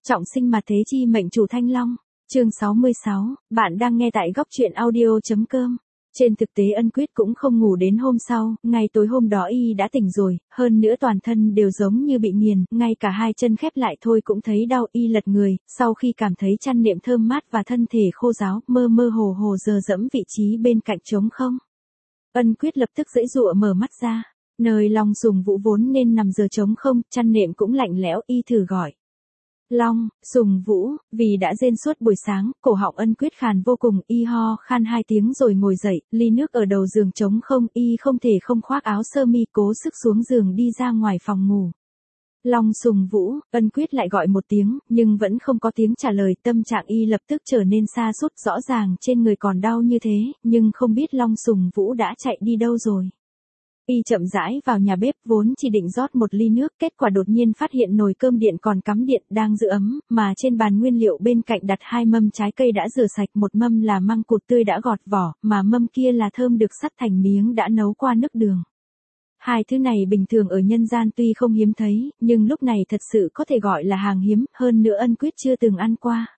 Trọng sinh mà thế chi mệnh chủ Thanh Long. Chương 66, bạn đang nghe tại góc truyện audio.com. Trên thực tế Ân Quyết cũng không ngủ đến hôm sau, ngay tối hôm đó y đã tỉnh rồi, hơn nữa toàn thân đều giống như bị nghiền, ngay cả hai chân khép lại thôi cũng thấy đau. Y lật người, sau khi cảm thấy chăn nệm thơm mát và thân thể khô ráo, mơ mơ hồ hồ dờ dẫm vị trí bên cạnh trống không. Ân Quyết lập tức giãy giụa mở mắt ra, nơi Long Sùng Vũ vốn nên nằm giờ trống không, chăn nệm cũng lạnh lẽo. Y thử gọi Long, Sùng Vũ, vì đã rên suốt buổi sáng, cổ họng Ân Quyết khàn vô cùng. Y ho khan 2 tiếng rồi ngồi dậy, ly nước ở đầu giường trống không. Y không thể không khoác áo sơ mi, cố sức xuống giường đi ra ngoài phòng ngủ. Long Sùng Vũ, Ân Quyết lại gọi một tiếng, nhưng vẫn không có tiếng trả lời. Tâm trạng y lập tức trở nên sa sút, rõ ràng trên người còn đau như thế, nhưng không biết Long Sùng Vũ đã chạy đi đâu rồi. Y chậm rãi vào nhà bếp, vốn chỉ định rót một ly nước, kết quả đột nhiên phát hiện nồi cơm điện còn cắm điện đang giữ ấm, mà trên bàn nguyên liệu bên cạnh đặt 2 mâm trái cây đã rửa sạch, một mâm là măng cụt tươi đã gọt vỏ, mà mâm kia là thơm được sắt thành miếng đã nấu qua nước đường. Hai thứ này bình thường ở nhân gian tuy không hiếm thấy, nhưng lúc này thật sự có thể gọi là hàng hiếm, hơn nữa Ân Quyết chưa từng ăn qua.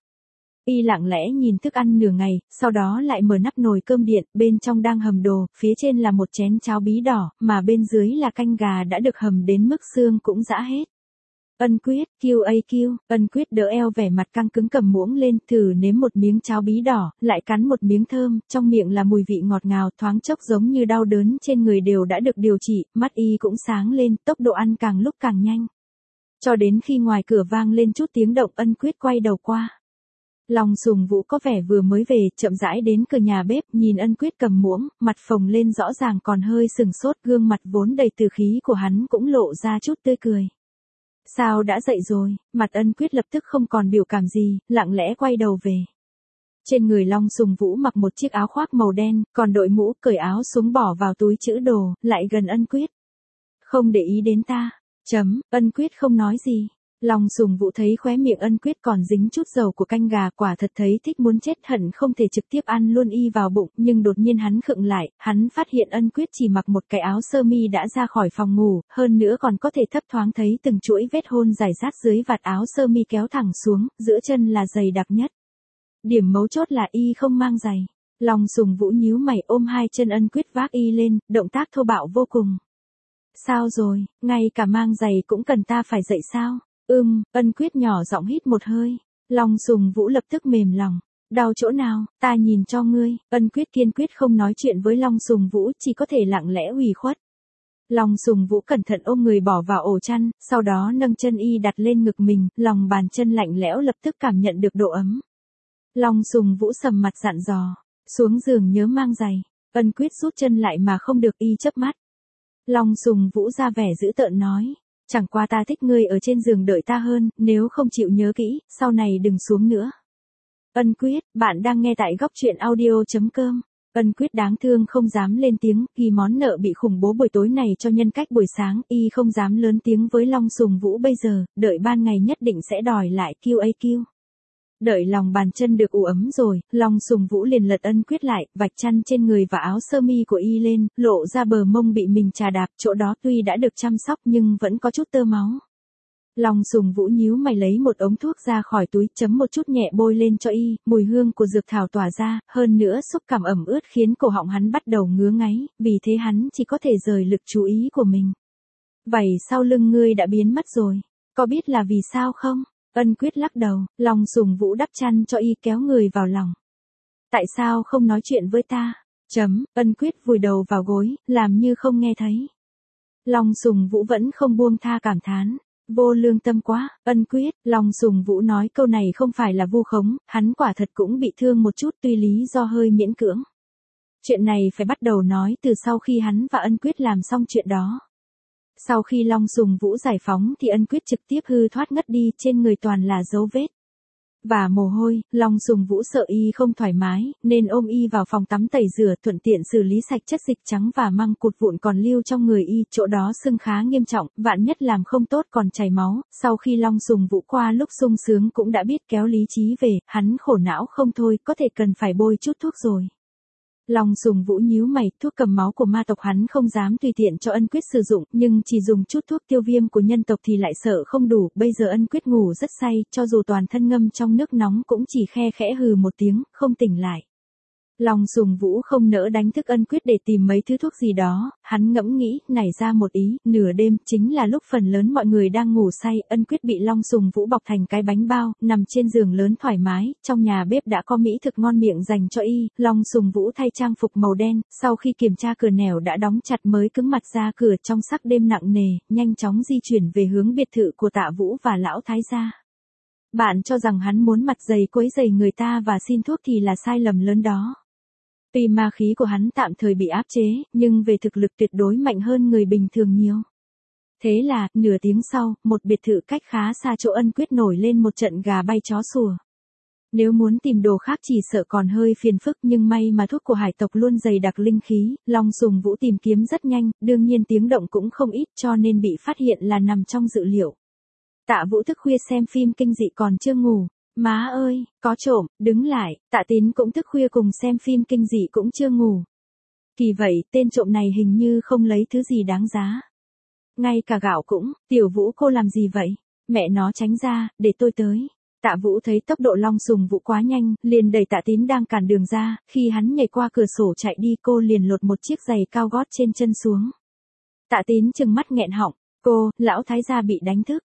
Y lặng lẽ nhìn thức ăn nửa ngày, sau đó lại mở nắp nồi cơm điện, bên trong đang hầm đồ, phía trên là một chén cháo bí đỏ, mà bên dưới là canh gà đã được hầm đến mức xương cũng giã hết. Ân Quyết, QAQ, Ân Quyết đỡ eo vẻ mặt căng cứng cầm muỗng lên, thử nếm một miếng cháo bí đỏ, lại cắn một miếng thơm, trong miệng là mùi vị ngọt ngào, thoáng chốc giống như đau đớn trên người đều đã được điều trị, mắt y cũng sáng lên, tốc độ ăn càng lúc càng nhanh. Cho đến khi ngoài cửa vang lên chút tiếng động, Ân Quyết quay đầu qua. Long Sùng Vũ có vẻ vừa mới về, chậm rãi đến cửa nhà bếp, nhìn Ân Quyết cầm muỗng, mặt phồng lên rõ ràng còn hơi sừng sốt, gương mặt vốn đầy từ khí của hắn cũng lộ ra chút tươi cười. Sao đã dậy rồi? Mặt Ân Quyết lập tức không còn biểu cảm gì, lặng lẽ quay đầu về. Trên người Long Sùng Vũ mặc một chiếc áo khoác màu đen, còn đội mũ, cởi áo xuống bỏ vào túi trữ đồ, lại gần Ân Quyết. Không để ý đến ta. Ân Quyết không nói gì. Long Sùng Vũ thấy khóe miệng Ân Quyết còn dính chút dầu của canh gà, quả thật thấy thích muốn chết, hận không thể trực tiếp ăn luôn y vào bụng, nhưng đột nhiên hắn khựng lại, hắn phát hiện Ân Quyết chỉ mặc một cái áo sơ mi đã ra khỏi phòng ngủ, hơn nữa còn có thể thấp thoáng thấy từng chuỗi vết hôn rải rác dưới vạt áo sơ mi kéo thẳng xuống, giữa chân là dày đặc nhất. Điểm mấu chốt là y không mang giày. Long Sùng Vũ nhíu mày ôm hai chân Ân Quyết vác y lên, động tác thô bạo vô cùng. Sao rồi, ngay cả mang giày cũng cần ta phải dậy sao? Ân Quyết nhỏ giọng hít một hơi. Long Sùng Vũ lập tức mềm lòng. Đau chỗ nào, ta nhìn cho ngươi. Ân Quyết kiên quyết không nói chuyện với Long Sùng Vũ, chỉ có thể lặng lẽ ủy khuất. Long Sùng Vũ cẩn thận ôm người bỏ vào ổ chăn, sau đó nâng chân y đặt lên ngực mình, lòng bàn chân lạnh lẽo lập tức cảm nhận được độ ấm. Long Sùng Vũ sầm mặt dặn dò, xuống giường nhớ mang giày. Ân Quyết rút chân lại mà không được, y chớp mắt. Long Sùng Vũ ra vẻ dữ tợn nói. Chẳng qua ta thích ngươi ở trên giường đợi ta hơn, nếu không chịu nhớ kỹ, sau này đừng xuống nữa. Ân Quyết, bạn đang nghe tại góc truyện audio.com. Ân Quyết đáng thương không dám lên tiếng, ghi món nợ bị khủng bố buổi tối này cho nhân cách buổi sáng, y không dám lớn tiếng với Long Sùng Vũ bây giờ, đợi ban ngày nhất định sẽ đòi lại QAQ. Đợi lòng bàn chân được ủ ấm rồi, Long Sùng Vũ liền lật Ân Quyết lại, vạch chăn trên người và áo sơ mi của y lên, lộ ra bờ mông bị mình chà đạp, chỗ đó tuy đã được chăm sóc nhưng vẫn có chút tơ máu. Long Sùng Vũ nhíu mày lấy một ống thuốc ra khỏi túi, chấm một chút nhẹ bôi lên cho y, mùi hương của dược thảo tỏa ra, hơn nữa xúc cảm ẩm ướt khiến cổ họng hắn bắt đầu ngứa ngáy, vì thế hắn chỉ có thể rời lực chú ý của mình. Vảy sau lưng ngươi đã biến mất rồi, có biết là vì sao không? Ân Quyết lắc đầu, Long Sùng Vũ đắp chăn cho y, kéo người vào lòng. Tại sao không nói chuyện với ta? Ân Quyết vùi đầu vào gối, làm như không nghe thấy. Long Sùng Vũ vẫn không buông tha, cảm thán. Vô lương tâm quá, Ân Quyết. Long Sùng Vũ nói câu này không phải là vu khống, hắn quả thật cũng bị thương một chút, tuy lý do hơi miễn cưỡng. Chuyện này phải bắt đầu nói từ sau khi hắn và Ân Quyết làm xong chuyện đó. Sau khi Long Sùng Vũ giải phóng thì Ân Quyết trực tiếp hư thoát ngất đi, trên người toàn là dấu vết và mồ hôi. Long Sùng Vũ sợ y không thoải mái, nên ôm y vào phòng tắm tẩy rửa, thuận tiện xử lý sạch chất dịch trắng và măng cụt vụn còn lưu trong người y, chỗ đó sưng khá nghiêm trọng, vạn nhất làm không tốt còn chảy máu. Sau khi Long Sùng Vũ qua lúc sung sướng cũng đã biết kéo lý trí về, hắn khổ não không thôi, có thể cần phải bôi chút thuốc rồi. Long Sùng Vũ nhíu mày, thuốc cầm máu của ma tộc hắn không dám tùy tiện cho Ân Quyết sử dụng, nhưng chỉ dùng chút thuốc tiêu viêm của nhân tộc thì lại sợ không đủ, bây giờ Ân Quyết ngủ rất say, cho dù toàn thân ngâm trong nước nóng cũng chỉ khe khẽ hừ một tiếng, không tỉnh lại. Long Sùng Vũ không nỡ đánh thức Ân Quyết để tìm mấy thứ thuốc gì đó, hắn ngẫm nghĩ, nảy ra một ý, nửa đêm, chính là lúc phần lớn mọi người đang ngủ say, Ân Quyết bị Long Sùng Vũ bọc thành cái bánh bao, nằm trên giường lớn thoải mái, trong nhà bếp đã có mỹ thực ngon miệng dành cho y, Long Sùng Vũ thay trang phục màu đen, sau khi kiểm tra cửa nẻo đã đóng chặt mới cứng mặt ra cửa trong sắc đêm nặng nề, nhanh chóng di chuyển về hướng biệt thự của Tạ Vũ và Lão Thái gia. Bạn cho rằng hắn muốn mặt dày quấy rầy người ta và xin thuốc thì là sai lầm lớn đó. Tuy ma khí của hắn tạm thời bị áp chế, nhưng về thực lực tuyệt đối mạnh hơn người bình thường nhiều. Thế là, nửa tiếng sau, một biệt thự cách khá xa chỗ Ân Quyết nổi lên một trận gà bay chó sủa. Nếu muốn tìm đồ khác chỉ sợ còn hơi phiền phức, nhưng may mà thuốc của hải tộc luôn dày đặc linh khí, Long Sùng Vũ tìm kiếm rất nhanh, đương nhiên tiếng động cũng không ít cho nên bị phát hiện là nằm trong dự liệu. Tạ Vũ thức khuya xem phim kinh dị còn chưa ngủ. Má ơi, có trộm, đứng lại, Tạ Tín cũng thức khuya cùng xem phim kinh dị cũng chưa ngủ. Kỳ vậy, tên trộm này hình như không lấy thứ gì đáng giá. Ngay cả gạo cũng, Tiểu Vũ cô làm gì vậy? Mẹ nó tránh ra, để tôi tới. Tạ Vũ thấy tốc độ Long Sùng Vũ quá nhanh, liền đẩy Tạ Tín đang cản đường ra, khi hắn nhảy qua cửa sổ chạy đi cô liền lột một chiếc giày cao gót trên chân xuống. Tạ Tín trừng mắt nghẹn họng, cô, Lão Thái gia bị đánh thức.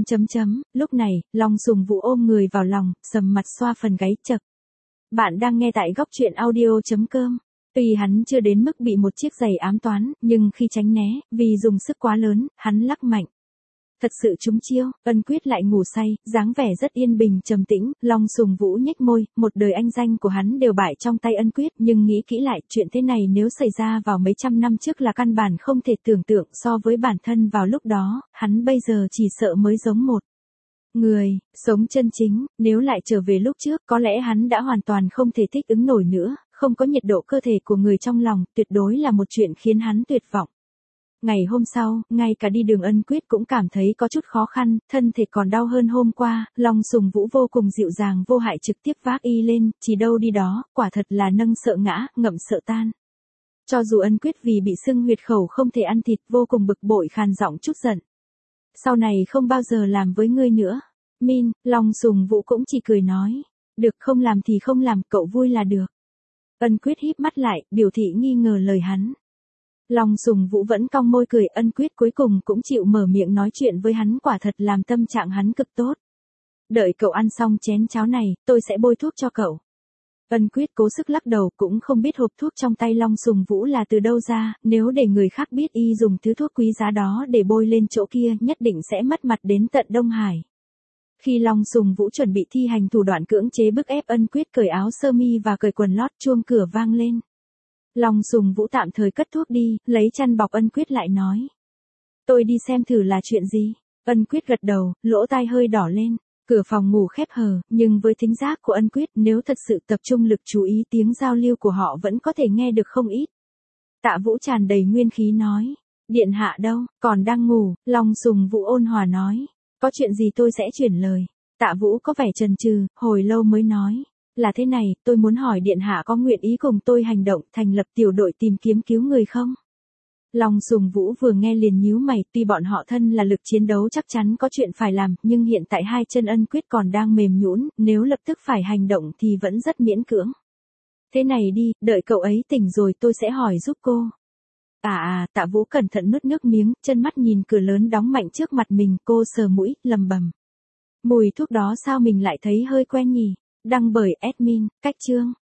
Lúc này, Long Sùng Vũ ôm người vào lòng, sầm mặt xoa phần gáy chậc. Bạn đang nghe tại góc truyện audio.com. Tuy hắn chưa đến mức bị một chiếc giày ám toán, nhưng khi tránh né, vì dùng sức quá lớn, hắn lắc mạnh. Thật sự trúng chiêu, Ân Quyết lại ngủ say, dáng vẻ rất yên bình trầm tĩnh, Long Sùng Vũ nhếch môi, một đời anh danh của hắn đều bại trong tay Ân Quyết, nhưng nghĩ kỹ lại, chuyện thế này nếu xảy ra vào mấy trăm năm trước là căn bản không thể tưởng tượng, so với bản thân vào lúc đó, hắn bây giờ chỉ sợ mới giống một người sống chân chính, nếu lại trở về lúc trước, có lẽ hắn đã hoàn toàn không thể thích ứng nổi nữa, không có nhiệt độ cơ thể của người trong lòng, tuyệt đối là một chuyện khiến hắn tuyệt vọng. Ngày hôm sau, ngay cả đi đường Ân Quyết cũng cảm thấy có chút khó khăn, thân thể còn đau hơn hôm qua, Long Sùng Vũ vô cùng dịu dàng vô hại trực tiếp vác y lên, chỉ đâu đi đó, quả thật là nâng sợ ngã, ngậm sợ tan. Cho dù Ân Quyết vì bị sưng huyệt khẩu không thể ăn thịt, vô cùng bực bội khàn giọng chút giận. Sau này không bao giờ làm với ngươi nữa. Min, Long Sùng Vũ cũng chỉ cười nói. Được, không làm thì không làm, cậu vui là được. Ân Quyết híp mắt lại, biểu thị nghi ngờ lời hắn. Long Sùng Vũ vẫn cong môi cười, Ân Quyết cuối cùng cũng chịu mở miệng nói chuyện với hắn, quả thật làm tâm trạng hắn cực tốt. Đợi cậu ăn xong chén cháo này, tôi sẽ bôi thuốc cho cậu. Ân Quyết cố sức lắc đầu, cũng không biết hộp thuốc trong tay Long Sùng Vũ là từ đâu ra, nếu để người khác biết y dùng thứ thuốc quý giá đó để bôi lên chỗ kia, nhất định sẽ mất mặt đến tận Đông Hải. Khi Long Sùng Vũ chuẩn bị thi hành thủ đoạn cưỡng chế bức ép Ân Quyết cởi áo sơ mi và cởi quần lót, chuông cửa vang lên. Long Sùng Vũ tạm thời cất thuốc đi, lấy chăn bọc Ân Quyết lại nói. Tôi đi xem thử là chuyện gì. Ân Quyết gật đầu, lỗ tai hơi đỏ lên. Cửa phòng ngủ khép hờ, nhưng với thính giác của Ân Quyết, nếu thật sự tập trung lực chú ý tiếng giao lưu của họ vẫn có thể nghe được không ít. Tạ Vũ tràn đầy nguyên khí nói. Điện hạ đâu, còn đang ngủ, Long Sùng Vũ ôn hòa nói. Có chuyện gì tôi sẽ chuyển lời. Tạ Vũ có vẻ chần chừ, hồi lâu mới nói. Là thế này, tôi muốn hỏi điện hạ có nguyện ý cùng tôi hành động, thành lập tiểu đội tìm kiếm cứu người không? Long Sùng Vũ vừa nghe liền nhíu mày, tuy bọn họ thân là lực chiến đấu chắc chắn có chuyện phải làm, nhưng hiện tại hai chân Ân Quyết còn đang mềm nhũn, nếu lập tức phải hành động thì vẫn rất miễn cưỡng. Thế này đi, đợi cậu ấy tỉnh rồi tôi sẽ hỏi giúp cô. Tạ Vũ cẩn thận nuốt nước miếng, chân mắt nhìn cửa lớn đóng mạnh trước mặt mình, cô sờ mũi, lầm bầm. Mùi thuốc đó sao mình lại thấy hơi quen nhỉ? Đăng bởi admin, Cách Chương.